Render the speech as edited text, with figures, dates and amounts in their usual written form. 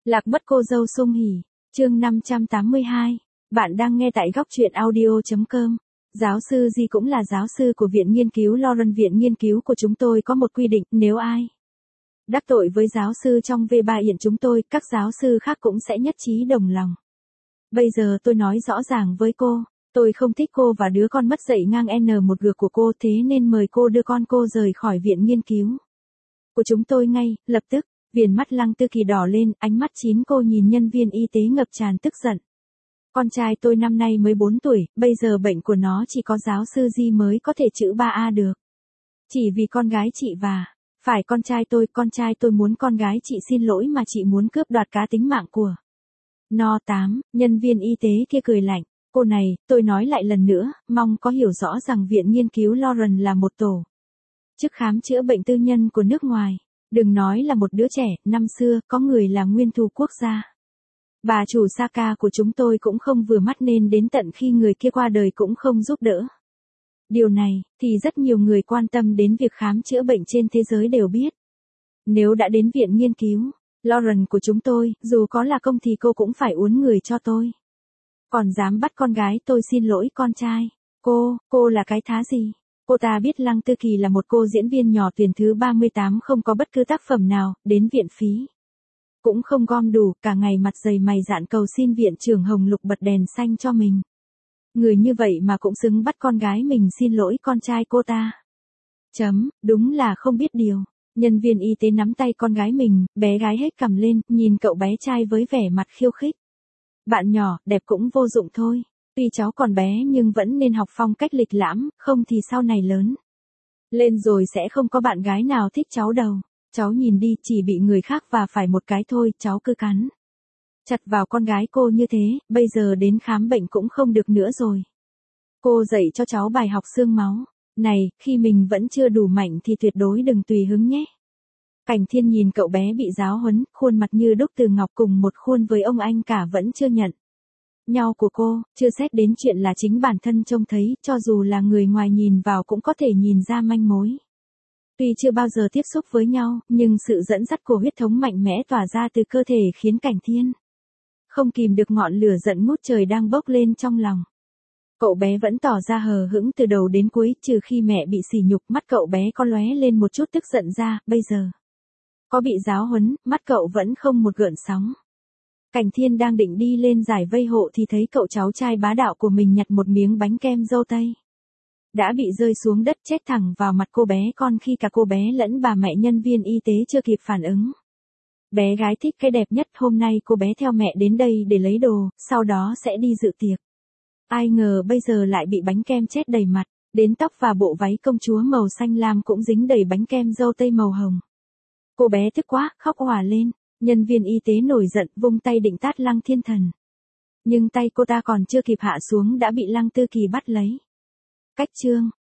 Lạc mất cô dâu sung hỉ, chương 582. Bạn đang nghe tại góc truyện audio.com. Giáo sư Di cũng là giáo sư của Viện Nghiên cứu Lauren. Viện nghiên cứu của chúng tôi có một quy định, nếu ai đắc tội với giáo sư trong V3 hiện chúng tôi, các giáo sư khác cũng sẽ nhất trí đồng lòng. Bây giờ tôi nói rõ ràng với cô, tôi không thích cô và đứa con mất dạy ngang N1G của cô, thế nên mời cô đưa con cô rời khỏi viện nghiên cứu của chúng tôi ngay, lập tức. Viền mắt Lăng Tư Kỳ đỏ lên, ánh mắt chín cô nhìn nhân viên y tế ngập tràn tức giận. Con trai tôi năm nay mới 4 tuổi, bây giờ bệnh của nó chỉ có giáo sư Di mới có thể chữa 3A được. Chỉ vì con gái chị và, phải con trai tôi muốn con gái chị xin lỗi mà chị muốn cướp đoạt cá tính mạng của nó. 8, nhân viên y tế kia cười lạnh. Cô này, tôi nói lại lần nữa, mong có hiểu rõ rằng Viện Nghiên cứu Lauren là một tổ chức khám chữa bệnh tư nhân của nước ngoài. Đừng nói là một đứa trẻ, năm xưa, có người là nguyên thủ quốc gia. Bà chủ Saka của chúng tôi cũng không vừa mắt nên đến tận khi người kia qua đời cũng không giúp đỡ. Điều này, thì rất nhiều người quan tâm đến việc khám chữa bệnh trên thế giới đều biết. Nếu đã đến viện nghiên cứu Lauren của chúng tôi, dù có là công thì cô cũng phải uốn người cho tôi. Còn dám bắt con gái tôi xin lỗi con trai. Cô là cái thá gì? Cô ta biết Lăng Tư Kỳ là một cô diễn viên nhỏ tuyển thứ 38 không có bất cứ tác phẩm nào, đến viện phí cũng không gom đủ, cả ngày mặt dày mày dạn cầu xin viện trưởng Hồng Lục bật đèn xanh cho mình. Người như vậy mà cũng xứng bắt con gái mình xin lỗi con trai cô ta. Đúng là không biết điều. Nhân viên y tế nắm tay con gái mình, bé gái hết cằm lên, nhìn cậu bé trai với vẻ mặt khiêu khích. Bạn nhỏ, đẹp cũng vô dụng thôi. Tuy cháu còn bé nhưng vẫn nên học phong cách lịch lãm, không thì sau này lớn lên rồi sẽ không có bạn gái nào thích cháu đâu. Cháu nhìn đi, chỉ bị người khác và phải một cái thôi, cháu cứ cắn chặt vào con gái cô như thế, bây giờ đến khám bệnh cũng không được nữa rồi. Cô dạy cho cháu bài học xương máu. Này, khi mình vẫn chưa đủ mạnh thì tuyệt đối đừng tùy hứng nhé. Cảnh Thiên nhìn cậu bé bị giáo huấn, khuôn mặt như đúc từ ngọc cùng một khuôn với ông anh cả vẫn chưa nhận nhau của cô, chưa xét đến chuyện là chính bản thân trông thấy, cho dù là người ngoài nhìn vào cũng có thể nhìn ra manh mối. Tuy chưa bao giờ tiếp xúc với nhau, nhưng sự dẫn dắt của huyết thống mạnh mẽ tỏa ra từ cơ thể khiến Cảnh Thiên không kìm được ngọn lửa giận ngút trời đang bốc lên trong lòng. Cậu bé vẫn tỏ ra hờ hững từ đầu đến cuối, trừ khi mẹ bị sỉ nhục, mắt cậu bé có lóe lên một chút tức giận ra, bây giờ có bị giáo huấn, mắt cậu vẫn không một gợn sóng. Cảnh Thiên đang định đi lên giải vây hộ thì thấy cậu cháu trai bá đạo của mình nhặt một miếng bánh kem dâu tây đã bị rơi xuống đất chết thẳng vào mặt cô bé con khi cả cô bé lẫn bà mẹ nhân viên y tế chưa kịp phản ứng. Bé gái thích cái đẹp nhất, hôm nay cô bé theo mẹ đến đây để lấy đồ, sau đó sẽ đi dự tiệc. Ai ngờ bây giờ lại bị bánh kem chết đầy mặt, đến tóc và bộ váy công chúa màu xanh lam cũng dính đầy bánh kem dâu tây màu hồng. Cô bé tức quá, khóc òa lên. Nhân viên y tế nổi giận, vung tay định tát Lăng Thiên Thần. Nhưng tay cô ta còn chưa kịp hạ xuống đã bị Lăng Tư Kỳ bắt lấy. Cách chương